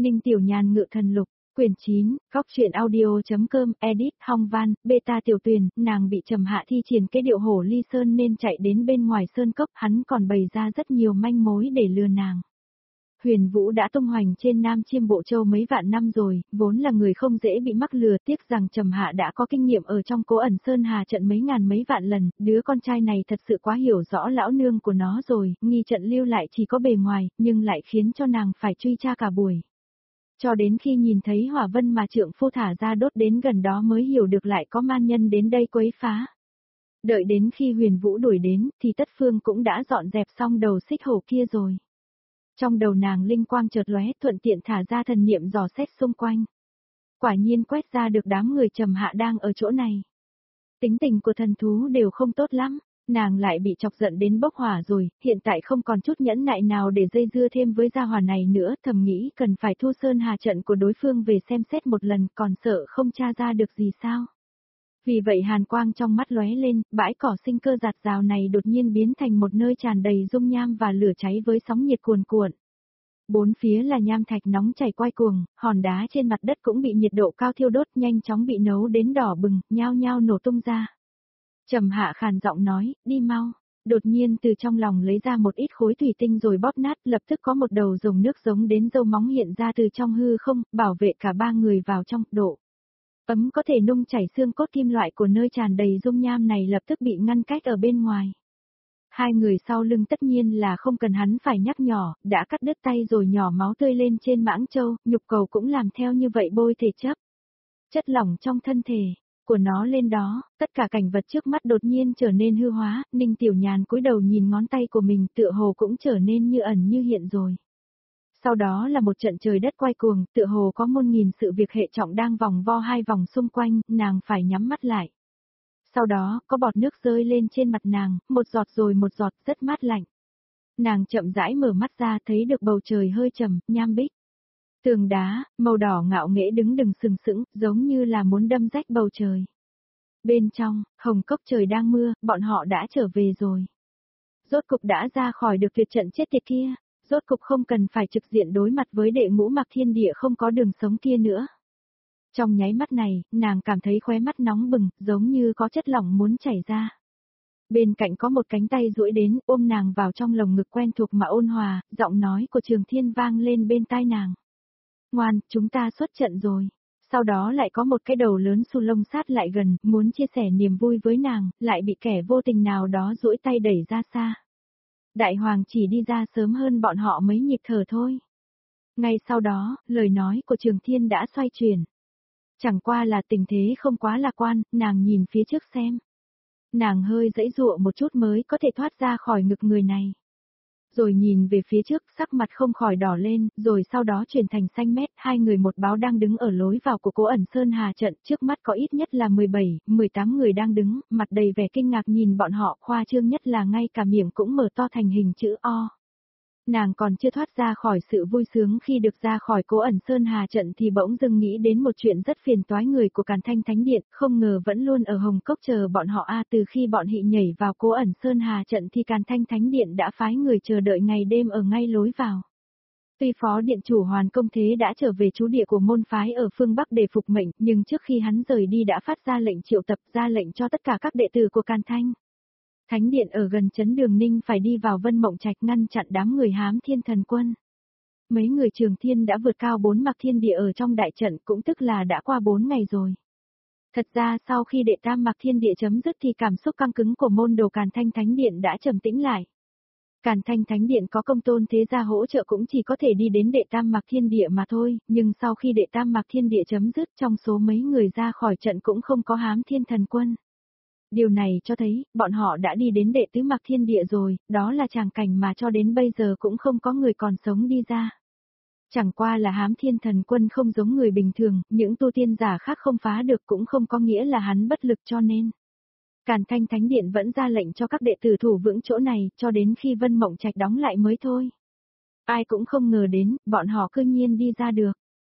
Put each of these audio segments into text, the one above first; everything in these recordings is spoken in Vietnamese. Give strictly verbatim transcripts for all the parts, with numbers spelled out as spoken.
Ninh Tiểu Nhàn ngự thần lục, quyển chín, góc truyện audio.com, edit, Hong Văn, beta Tiểu Tuyền, nàng bị Trầm Hạ thi triển cái điệu hổ ly sơn nên chạy đến bên ngoài sơn cốc, hắn còn bày ra rất nhiều manh mối để lừa nàng. Huyền Vũ đã tung hoành trên Nam Chiêm Bộ Châu mấy vạn năm rồi, vốn là người không dễ bị mắc lừa, tiếc rằng Trầm Hạ đã có kinh nghiệm ở trong Cố Ẩn Sơn Hà trận mấy ngàn mấy vạn lần, đứa con trai này thật sự quá hiểu rõ lão nương của nó rồi, nghi trận lưu lại chỉ có bề ngoài, nhưng lại khiến cho nàng phải truy tra cả buổi. Cho đến khi nhìn thấy hỏa vân mà trượng phu thả ra đốt đến gần đó mới hiểu được lại có man nhân đến đây quấy phá. Đợi đến khi Huyền Vũ đuổi đến, thì Tất Phương cũng đã dọn dẹp xong đầu xích hổ kia rồi. Trong đầu nàng linh quang chợt lóe, thuận tiện thả ra thần niệm dò xét xung quanh. Quả nhiên quét ra được đám người Trầm Hạ đang ở chỗ này. Tính tình của thần thú đều không tốt lắm, nàng lại bị chọc giận đến bốc hỏa rồi, hiện tại không còn chút nhẫn nại nào để dây dưa thêm với gia hỏa này nữa, thầm nghĩ cần phải thu sơn hà trận của đối phương về xem xét một lần, còn sợ không tra ra được gì sao. Vì vậy hàn quang trong mắt lóe lên, bãi cỏ sinh cơ giạt rào này đột nhiên biến thành một nơi tràn đầy dung nham và lửa cháy với sóng nhiệt cuồn cuộn. Bốn phía là nham thạch nóng chảy quay cuồng, hòn đá trên mặt đất cũng bị nhiệt độ cao thiêu đốt, nhanh chóng bị nấu đến đỏ bừng, nhao nhao nổ tung ra. Trầm Hạ khàn giọng nói, đi mau. Đột nhiên từ trong lòng lấy ra một ít khối thủy tinh rồi bóp nát, lập tức có một đầu rồng nước giống đến râu móng hiện ra từ trong hư không, bảo vệ cả ba người vào trong, độ ấm có thể nung chảy xương cốt kim loại của nơi tràn đầy dung nham này lập tức bị ngăn cách ở bên ngoài. Hai người sau lưng tất nhiên là không cần hắn phải nhắc nhỏ, đã cắt đứt tay rồi nhỏ máu tươi lên trên mãng châu, nhục cầu cũng làm theo như vậy bôi thể chấp. Chất lỏng trong thân thể của nó lên đó, tất cả cảnh vật trước mắt đột nhiên trở nên hư hóa, Ninh Tiểu Nhàn cúi đầu nhìn ngón tay của mình tựa hồ cũng trở nên như ẩn như hiện rồi. Sau đó là một trận trời đất quay cuồng, tựa hồ có muôn nghìn sự việc hệ trọng đang vòng vo hai vòng xung quanh, nàng phải nhắm mắt lại. Sau đó, có bọt nước rơi lên trên mặt nàng, một giọt rồi một giọt, rất mát lạnh. Nàng chậm rãi mở mắt ra thấy được bầu trời hơi trầm, nham bích. Tường đá, màu đỏ ngạo nghễ đứng đừng sừng sững, giống như là muốn đâm rách bầu trời. Bên trong, hồng cốc trời đang mưa, bọn họ đã trở về rồi. Rốt cục đã ra khỏi được tuyệt trận chết tiệt kia, rốt cục không cần phải trực diện đối mặt với đệ ngũ Mạc Thiên Địa không có đường sống kia nữa. Trong nháy mắt này, nàng cảm thấy khóe mắt nóng bừng, giống như có chất lỏng muốn chảy ra. Bên cạnh có một cánh tay duỗi đến, ôm nàng vào trong lồng ngực quen thuộc mà ôn hòa, giọng nói của Trường Thiên vang lên bên tai nàng. Ngoan, chúng ta xuất trận rồi. Sau đó lại có một cái đầu lớn xù lông sát lại gần, muốn chia sẻ niềm vui với nàng, lại bị kẻ vô tình nào đó duỗi tay đẩy ra xa. Đại hoàng chỉ đi ra sớm hơn bọn họ mấy nhịp thở thôi. Ngay sau đó, lời nói của Trường Thiên đã xoay chuyển. Chẳng qua là tình thế không quá lạc quan, nàng nhìn phía trước xem. Nàng hơi giãy giụa một chút mới có thể thoát ra khỏi ngực người này. Rồi nhìn về phía trước, sắc mặt không khỏi đỏ lên, rồi sau đó chuyển thành xanh mét, hai người một báo đang đứng ở lối vào của Cố Ẩn Sơn Hà trận, trước mắt có ít nhất là mười bảy, mười tám người đang đứng, mặt đầy vẻ kinh ngạc nhìn bọn họ, khoa trương nhất là ngay cả miệng cũng mở to thành hình chữ O. Nàng còn chưa thoát ra khỏi sự vui sướng khi được ra khỏi Cố Ẩn Sơn Hà trận thì bỗng dưng nghĩ đến một chuyện rất phiền toái người của Càn Thanh Thánh Điện, không ngờ vẫn luôn ở Hồng Cốc chờ bọn họ a từ khi bọn hị nhảy vào Cố Ẩn Sơn Hà trận thì Càn Thanh Thánh Điện đã phái người chờ đợi ngày đêm ở ngay lối vào. Tuy phó điện chủ Hoàn Công Thế đã trở về trú địa của môn phái ở phương Bắc để phục mệnh, nhưng trước khi hắn rời đi đã phát ra lệnh triệu tập, ra lệnh cho tất cả các đệ tử của Càn Thanh Thánh Điện ở gần trấn Đường Ninh phải đi vào Vân Mộng Trạch ngăn chặn đám người hám thiên thần quân. Mấy người Trường Thiên đã vượt cao bốn Mạc Thiên Địa ở trong đại trận, cũng tức là đã qua bốn ngày rồi. Thật ra sau khi đệ tam Mạc Thiên Địa chấm dứt thì cảm xúc căng cứng của môn đồ Càn Thanh Thánh Điện đã trầm tĩnh lại. Càn Thanh Thánh Điện có Công Tôn Thế Gia hỗ trợ cũng chỉ có thể đi đến đệ tam Mạc Thiên Địa mà thôi, nhưng sau khi đệ tam Mạc Thiên Địa chấm dứt trong số mấy người ra khỏi trận cũng không có hám thiên thần quân. Điều này cho thấy, bọn họ đã đi đến đệ tứ Mạc Thiên Địa rồi, đó là tràng cảnh mà cho đến bây giờ cũng không có người còn sống đi ra. Chẳng qua là hám thiên thần quân không giống người bình thường, những tu tiên giả khác không phá được cũng không có nghĩa là hắn bất lực cho nên. Càn Thanh Thánh Điện vẫn ra lệnh cho các đệ tử thủ vững chỗ này, cho đến khi Vân Mộng Trạch đóng lại mới thôi. Ai cũng không ngờ đến, bọn họ cư nhiên đi ra được.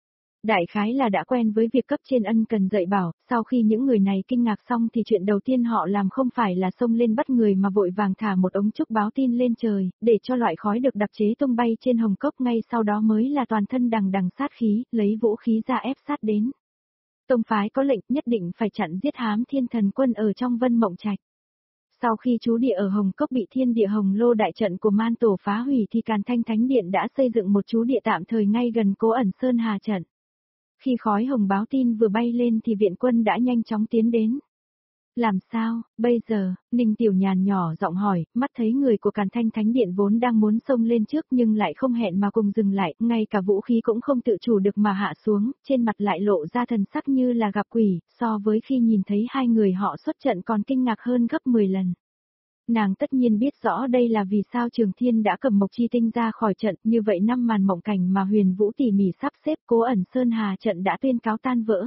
Đại khái là đã quen với việc cấp trên ân cần dạy bảo, sau khi những người này kinh ngạc xong thì chuyện đầu tiên họ làm không phải là xông lên bắt người mà vội vàng thả một ống trúc báo tin lên trời, để cho loại khói được đặc chế tung bay trên hồng cốc, ngay sau đó mới là toàn thân đằng đằng sát khí, lấy vũ khí ra ép sát đến. Tông phái có lệnh nhất định phải chặn giết Hám Thiên Thần Quân ở trong Vân Mộng Trạch. Sau khi trú địa ở Hồng Cốc bị Thiên Địa Hồng Lô đại trận của Man Tổ phá hủy thì Càn Thanh Thánh Điện đã xây dựng một trú địa tạm thời ngay gần Cố Ẩn Sơn Hà trận. Khi khói hồng báo tin vừa bay lên thì viện quân đã nhanh chóng tiến đến. Làm sao, bây giờ, Ninh Tiểu Nhàn nhỏ giọng hỏi, mắt thấy người của Càn Thanh Thánh Điện vốn đang muốn xông lên trước nhưng lại không hẹn mà cùng dừng lại, ngay cả vũ khí cũng không tự chủ được mà hạ xuống, trên mặt lại lộ ra thần sắc như là gặp quỷ, so với khi nhìn thấy hai người họ xuất trận còn kinh ngạc hơn gấp mười lần. Nàng tất nhiên biết rõ đây là vì sao Trường Thiên đã cầm Mộc Chi Tinh ra khỏi trận, như vậy năm màn mộng cảnh mà Huyền Vũ tỉ mỉ sắp xếp Cố Ẩn Sơn Hà trận đã tuyên cáo tan vỡ.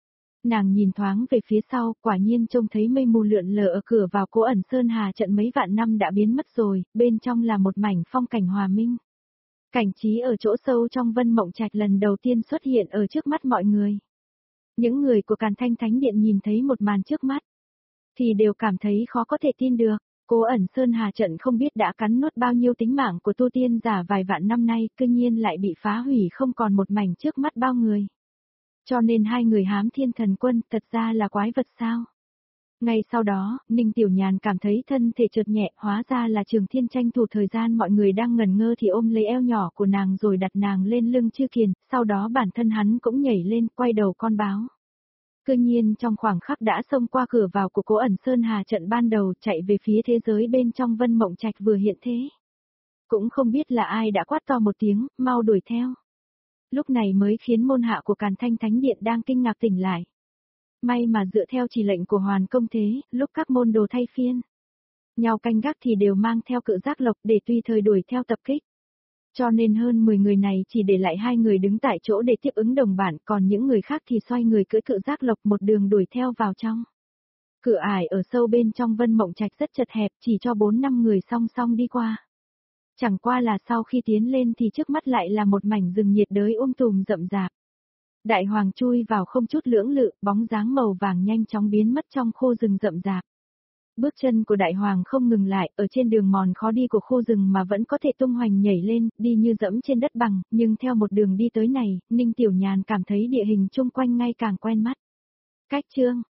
Nàng nhìn thoáng về phía sau, quả nhiên trông thấy mây mù lượn lờ ở cửa vào Cố Ẩn Sơn Hà trận mấy vạn năm đã biến mất rồi, bên trong là một mảnh phong cảnh hòa minh. Cảnh trí ở chỗ sâu trong Vân Mộng Trạch lần đầu tiên xuất hiện ở trước mắt mọi người. Những người của Càn Thanh Thánh Điện nhìn thấy một màn trước mắt, thì đều cảm thấy khó có thể tin được. Cố Ẩn Sơn Hà trận không biết đã cắn nuốt bao nhiêu tính mạng của tu tiên giả vài vạn năm nay, cư nhiên lại bị phá hủy không còn một mảnh trước mắt bao người. Cho nên hai người Hám Thiên Thần Quân thật ra là quái vật sao? Ngay sau đó, Ninh Tiểu Nhàn cảm thấy thân thể chợt nhẹ, hóa ra là Trường Thiên tranh thủ thời gian mọi người đang ngẩn ngơ thì ôm lấy eo nhỏ của nàng rồi đặt nàng lên lưng Chư Kiền, sau đó bản thân hắn cũng nhảy lên, quay đầu con báo. Cư nhiên trong khoảng khắc đã xông qua cửa vào của Cố Ẩn Sơn Hà trận ban đầu, chạy về phía thế giới bên trong Vân Mộng Trạch vừa hiện thế. Cũng không biết là ai đã quát to một tiếng, mau đuổi theo. Lúc này mới khiến môn hạ của Càn Thanh Thánh Điện đang kinh ngạc tỉnh lại. May mà dựa theo chỉ lệnh của Hoàn Công Thế, lúc các môn đồ thay phiên nhau canh gác thì đều mang theo cự giác lộc để tùy thời đuổi theo tập kích. Cho nên hơn mười người này chỉ để lại hai người đứng tại chỗ để tiếp ứng đồng bạn, còn những người khác thì xoay người cưỡi cự giác lộc một đường đuổi theo vào trong. Cửa ải ở sâu bên trong Vân Mộng Trạch rất chật hẹp, chỉ cho bốn năm người song song đi qua. Chẳng qua là sau khi tiến lên thì trước mắt lại là một mảnh rừng nhiệt đới um tùm rậm rạp. Đại Hoàng chui vào không chút lưỡng lự, bóng dáng màu vàng nhanh chóng biến mất trong khu rừng rậm rạp. Bước chân của Đại Hoàng không ngừng lại, ở trên đường mòn khó đi của khu rừng mà vẫn có thể tung hoành nhảy lên, đi như dẫm trên đất bằng, nhưng theo một đường đi tới này, Ninh Tiểu Nhàn cảm thấy địa hình chung quanh ngay càng quen mắt. Cách chương